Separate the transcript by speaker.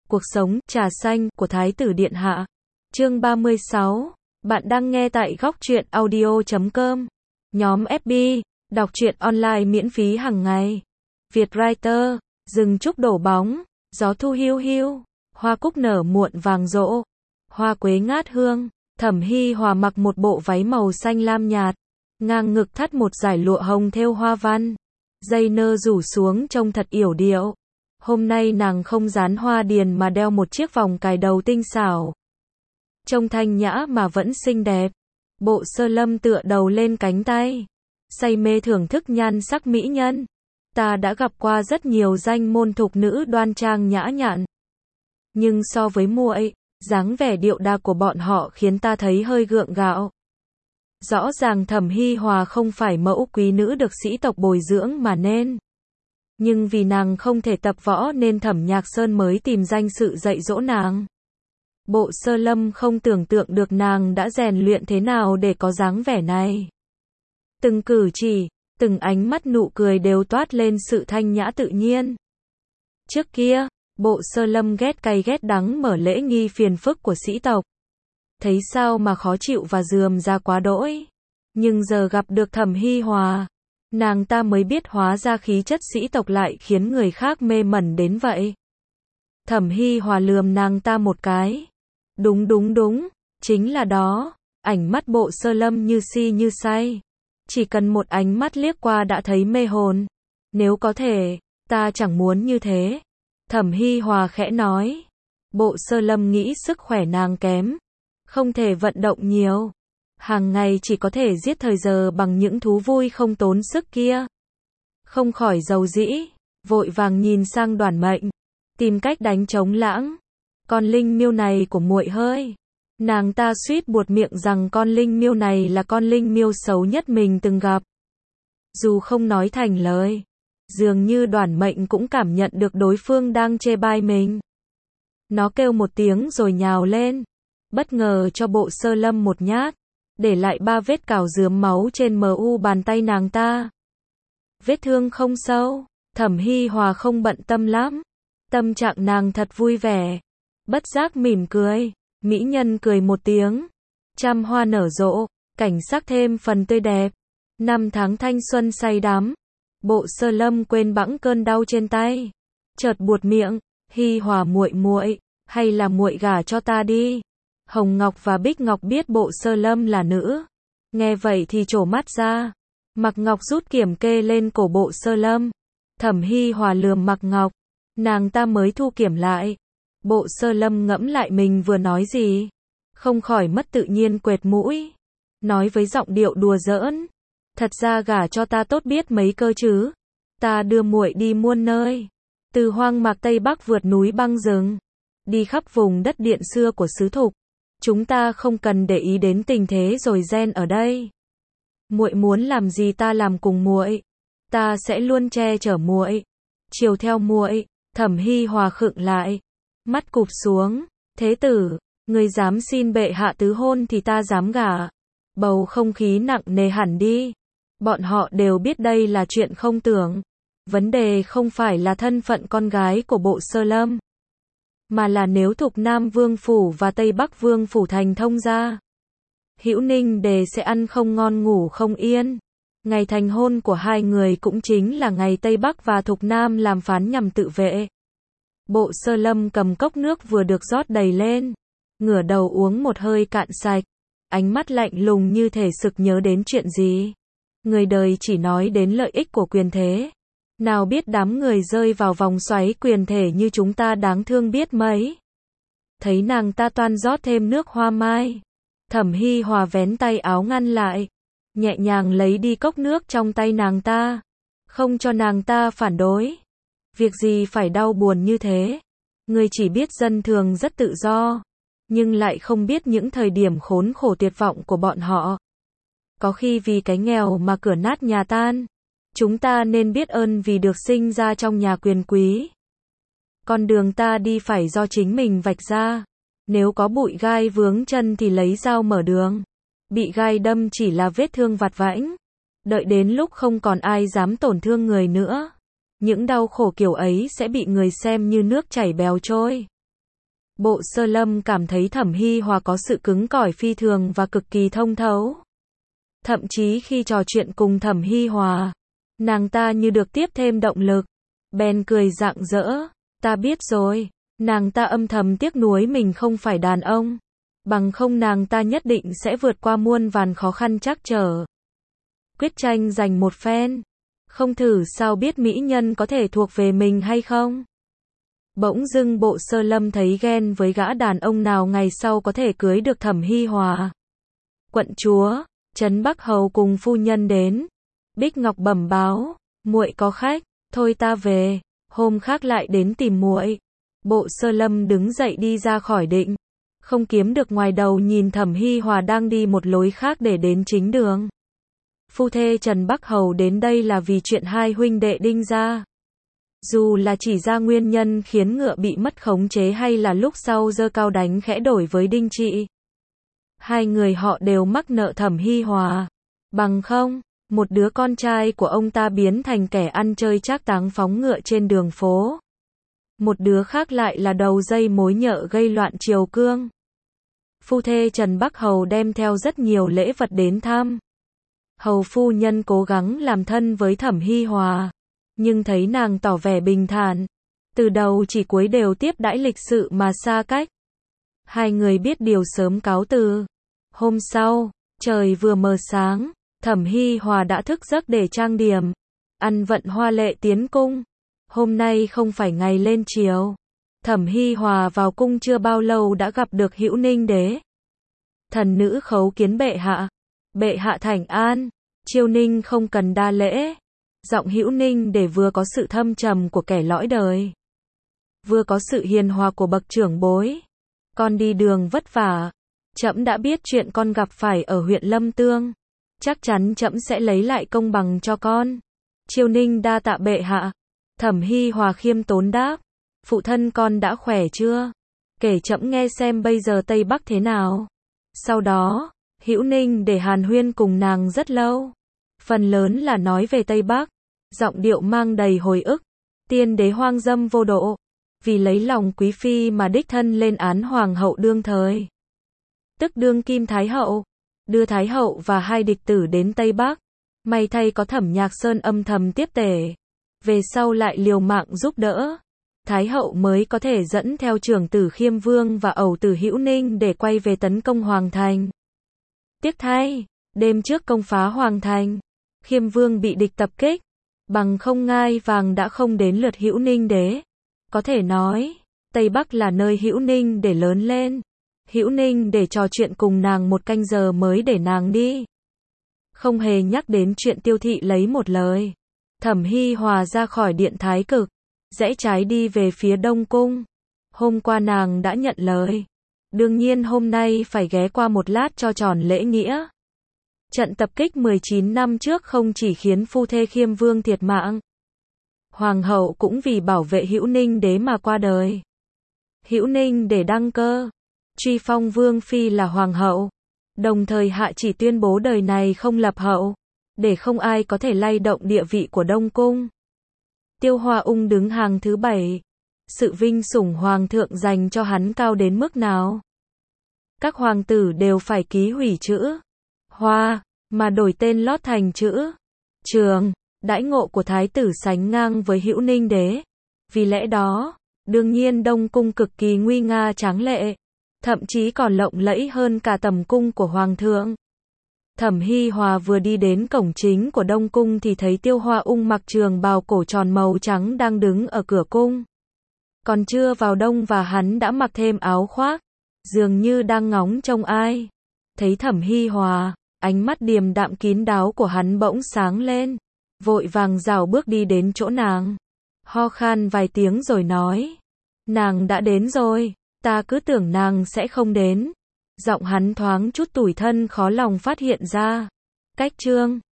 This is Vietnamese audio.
Speaker 1: Cuộc sống, trà xanh, của Thái tử Điện Hạ. Chương 36. Bạn đang nghe tại góc truyện audio.com. Nhóm FB, đọc truyện online miễn phí hàng ngày. Vietwriter, rừng trúc đổ bóng, gió thu hiu hiu, hoa cúc nở muộn vàng rộ, hoa quế ngát hương. Thẩm Hi Hòa mặc một bộ váy màu xanh lam nhạt, ngang ngực thắt một dải lụa hồng thêu hoa văn, dây nơ rủ xuống trông thật yểu điệu. Hôm nay nàng không dán hoa điền mà đeo một chiếc vòng cài đầu tinh xảo, trông thanh nhã mà vẫn xinh đẹp. Bộ sơ lâm tựa đầu lên cánh tay, say mê thưởng thức nhan sắc mỹ nhân. Ta đã gặp qua rất nhiều danh môn thục nữ đoan trang nhã nhặn, nhưng so với muội, dáng vẻ điệu đà của bọn họ khiến ta thấy hơi gượng gạo. Rõ ràng Thẩm Hi Hòa không phải mẫu quý nữ được sĩ tộc bồi dưỡng mà nên, nhưng vì nàng không thể tập võ nên Thẩm Nhạc Sơn mới tìm danh sự dạy dỗ nàng. Bộ sơ lâm không tưởng tượng được nàng đã rèn luyện thế nào để có dáng vẻ này. Từng cử chỉ, từng ánh mắt nụ cười đều toát lên sự thanh nhã tự nhiên. Trước kia, bộ sơ lâm ghét cay ghét đắng mở lễ nghi phiền phức của sĩ tộc. Thấy sao mà khó chịu và rườm rà quá đỗi. Nhưng giờ gặp được Thẩm Hi Hòa, nàng ta mới biết hóa ra khí chất sĩ tộc lại khiến người khác mê mẩn đến vậy. Thẩm Hi Hòa lườm nàng ta một cái. Đúng, chính là đó. Ánh mắt bộ sơ lâm như si như say. Chỉ cần một ánh mắt liếc qua đã thấy mê hồn. Nếu có thể, ta chẳng muốn như thế. Thẩm Hi Hòa khẽ nói. Bộ sơ lâm nghĩ sức khỏe nàng kém, không thể vận động nhiều, hàng ngày chỉ có thể giết thời giờ bằng những thú vui không tốn sức kia. Không khỏi giàu dĩ, vội vàng nhìn sang Đoản Mệnh, tìm cách đánh trống lãng. Con linh miêu này của muội hơi. Nàng ta suýt buột miệng rằng con linh miêu này là con linh miêu xấu nhất mình từng gặp. Dù không nói thành lời, dường như Đoản Mệnh cũng cảm nhận được đối phương đang chê bai mình. Nó kêu một tiếng rồi nhào lên, bất ngờ cho bộ sơ lâm một nhát, để lại 3 vết cào rướm máu trên mu bàn tay nàng ta. Vết thương không sâu, Thẩm Hi Hòa không bận tâm lắm. Tâm trạng nàng thật vui vẻ, bất giác mỉm cười. Mỹ nhân cười một tiếng, trăm hoa nở rộ, cảnh sắc thêm phần tươi đẹp. 5 tháng thanh xuân say đắm, bộ sơ lâm quên bẵng cơn đau trên tay, chợt buột miệng, Hi Hòa muội, hay là muội gả cho ta đi. Hồng Ngọc và Bích Ngọc biết bộ sơ lâm là nữ, nghe vậy thì trổ mắt ra. Mạc Ngọc rút kiểm kê lên cổ bộ sơ lâm. Thẩm Hi Hòa lườm Mạc Ngọc, nàng ta mới thu kiểm lại. Bộ sơ lâm ngẫm lại mình vừa nói gì, không khỏi mất tự nhiên quệt mũi, nói với giọng điệu đùa giỡn, thật ra gả cho ta tốt biết mấy cơ chứ. Ta đưa muội đi muôn nơi, từ hoang mạc Tây Bắc vượt núi băng rừng, đi khắp vùng đất điện xưa của xứ Thục. Chúng ta không cần để ý đến tình thế rồi gen ở đây. Muội muốn làm gì ta làm cùng muội, ta sẽ luôn che chở muội, chiều theo muội. Thẩm Hi Hòa khựng lại, mắt cụp xuống. Thế tử, người dám xin bệ hạ tứ hôn thì ta dám gả. Bầu không khí nặng nề hẳn đi. Bọn họ đều biết đây là chuyện không tưởng. Vấn đề không phải là thân phận con gái của bộ sơ lâm, mà là nếu Thục Nam Vương Phủ và Tây Bắc Vương Phủ thành thông gia, Hữu Ninh Đề sẽ ăn không ngon ngủ không yên. Ngày thành hôn của hai người cũng chính là ngày Tây Bắc và Thục Nam làm phán nhằm tự vệ. Bộ sơ lâm cầm cốc nước vừa được rót đầy lên, ngửa đầu uống một hơi cạn sạch, ánh mắt lạnh lùng như thể sực nhớ đến chuyện gì. Người đời chỉ nói đến lợi ích của quyền thế, nào biết đám người rơi vào vòng xoáy quyền thể như chúng ta đáng thương biết mấy. Thấy nàng ta toan rót thêm nước hoa mai, Thẩm Hi Hòa vén tay áo ngăn lại, nhẹ nhàng lấy đi cốc nước trong tay nàng ta, không cho nàng ta phản đối. Việc gì phải đau buồn như thế? Người chỉ biết dân thường rất tự do, nhưng lại không biết những thời điểm khốn khổ tuyệt vọng của bọn họ. Có khi vì cái nghèo mà cửa nát nhà tan. Chúng ta nên biết ơn vì được sinh ra trong nhà quyền quý. Con đường ta đi phải do chính mình vạch ra. Nếu có bụi gai vướng chân thì lấy dao mở đường. Bị gai đâm chỉ là vết thương vặt vãnh. Đợi đến lúc không còn ai dám tổn thương người nữa, những đau khổ kiểu ấy sẽ bị người xem như nước chảy bèo trôi. Bộ Sơ Lâm cảm thấy Thẩm Hi Hòa có sự cứng cỏi phi thường và cực kỳ thông thấu. Thậm chí khi trò chuyện cùng Thẩm Hi Hòa, nàng ta như được tiếp thêm động lực. Bèn cười rạng rỡ, ta biết rồi. Nàng ta âm thầm tiếc nuối mình không phải đàn ông. Bằng không nàng ta nhất định sẽ vượt qua muôn vàn khó khăn trắc trở. Quyết tranh giành một phen. Không thử sao biết mỹ nhân có thể thuộc về mình hay không? Bỗng dưng Bộ Sơ Lâm thấy ghen với gã đàn ông nào ngày sau có thể cưới được Thẩm Hi Hòa. Quận chúa, Trấn Bắc Hầu cùng phu nhân đến. Bích Ngọc bẩm báo, muội có khách, thôi ta về, hôm khác lại đến tìm muội. Bộ Sơ Lâm đứng dậy đi ra khỏi định, không kiếm được ngoài đầu nhìn Thẩm Hi Hòa đang đi một lối khác để đến chính đường. Phu thê Trần Bắc Hầu đến đây là vì chuyện hai huynh đệ Đinh gia. Dù là chỉ ra nguyên nhân khiến ngựa bị mất khống chế hay là lúc sau giơ cao đánh khẽ đổi với Đinh Trị. Hai người họ đều mắc nợ Thẩm Hi Hòa. Bằng không, một đứa con trai của ông ta biến thành kẻ ăn chơi trác táng phóng ngựa trên đường phố. Một đứa khác lại là đầu dây mối nhợ gây loạn triều cương. Phu thê Trần Bắc Hầu đem theo rất nhiều lễ vật đến thăm. Hầu phu nhân cố gắng làm thân với Thẩm Hi Hòa, nhưng thấy nàng tỏ vẻ bình thản, từ đầu chỉ cuối đều tiếp đãi lịch sự mà xa cách. Hai người biết điều sớm cáo từ. Hôm sau, trời vừa mờ sáng, Thẩm Hi Hòa đã thức giấc để trang điểm, ăn vận hoa lệ tiến cung. Hôm nay không phải ngày lên triều. Thẩm Hi Hòa vào cung chưa bao lâu đã gặp được Hữu Ninh đế. Thần nữ khấu kiến bệ hạ. Bệ hạ thảnh an. Chiêu Ninh không cần đa lễ. Giọng Hữu Ninh để vừa có sự thâm trầm của kẻ lõi đời, vừa có sự hiền hòa của bậc trưởng bối. Con đi đường vất vả. Trẫm đã biết chuyện con gặp phải ở huyện Lâm Tương. Chắc chắn trẫm sẽ lấy lại công bằng cho con. Chiêu Ninh đa tạ bệ hạ. Thẩm Hi Hòa khiêm tốn đáp. Phụ thân con đã khỏe chưa? Kể trẫm nghe xem bây giờ Tây Bắc thế nào. Sau đó, Hữu Ninh để hàn huyên cùng nàng rất lâu. Phần lớn là nói về Tây Bắc. Giọng điệu mang đầy hồi ức. Tiên đế hoang dâm vô độ. Vì lấy lòng quý phi mà đích thân lên án hoàng hậu đương thời. Tức đương kim thái hậu. Đưa thái hậu và hai địch tử đến Tây Bắc. May thay có Thẩm Nhạc Sơn âm thầm tiếp tể. Về sau lại liều mạng giúp đỡ. Thái hậu mới có thể dẫn theo trưởng tử Khiêm Vương và ẩu tử Hữu Ninh để quay về tấn công Hoàng Thành. Tiếc thay, đêm trước công phá Hoàng Thành, Khiêm Vương bị địch tập kích. Bằng không ngai vàng đã không đến lượt Hữu Ninh đế. Có thể nói, Tây Bắc là nơi Hữu Ninh để lớn lên. Hữu Ninh để trò chuyện cùng nàng một canh giờ mới để nàng đi. Không hề nhắc đến chuyện Tiêu thị lấy một lời. Thẩm Hi Hòa ra khỏi điện Thái Cực, rẽ trái đi về phía Đông Cung. Hôm qua nàng đã nhận lời. Đương nhiên hôm nay phải ghé qua một lát cho tròn lễ nghĩa. Trận tập kích 19 năm trước không chỉ khiến phu thê Khiêm Vương thiệt mạng. Hoàng hậu cũng vì bảo vệ Hữu Ninh đế mà qua đời. Hữu Ninh để đăng cơ, truy phong Vương phi là hoàng hậu. Đồng thời hạ chỉ tuyên bố đời này không lập hậu, để không ai có thể lay động địa vị của Đông Cung. Tiêu Hoa Ung đứng hàng thứ 7. Sự vinh sủng hoàng thượng dành cho hắn cao đến mức nào? Các hoàng tử đều phải ký hủy chữ Hoa, mà đổi tên lót thành chữ Trường. Đãi ngộ của thái tử sánh ngang với Hữu Ninh đế. Vì lẽ đó, đương nhiên Đông Cung cực kỳ nguy nga tráng lệ, thậm chí còn lộng lẫy hơn cả tầm cung của hoàng thượng. Thẩm Hi Hòa vừa đi đến cổng chính của Đông Cung thì thấy Tiêu Hoa Ung mặc trường bào cổ tròn màu trắng đang đứng ở cửa cung. Còn chưa vào đông và hắn đã mặc thêm áo khoác, dường như đang ngóng trông ai. Thấy Thẩm Hi Hòa, ánh mắt điềm đạm kín đáo của hắn bỗng sáng lên, vội vàng rảo bước đi đến chỗ nàng, ho khan vài tiếng rồi nói: "Nàng đã đến rồi, ta cứ tưởng nàng sẽ không đến." Giọng hắn thoáng chút tủi thân khó lòng phát hiện ra. Cách chương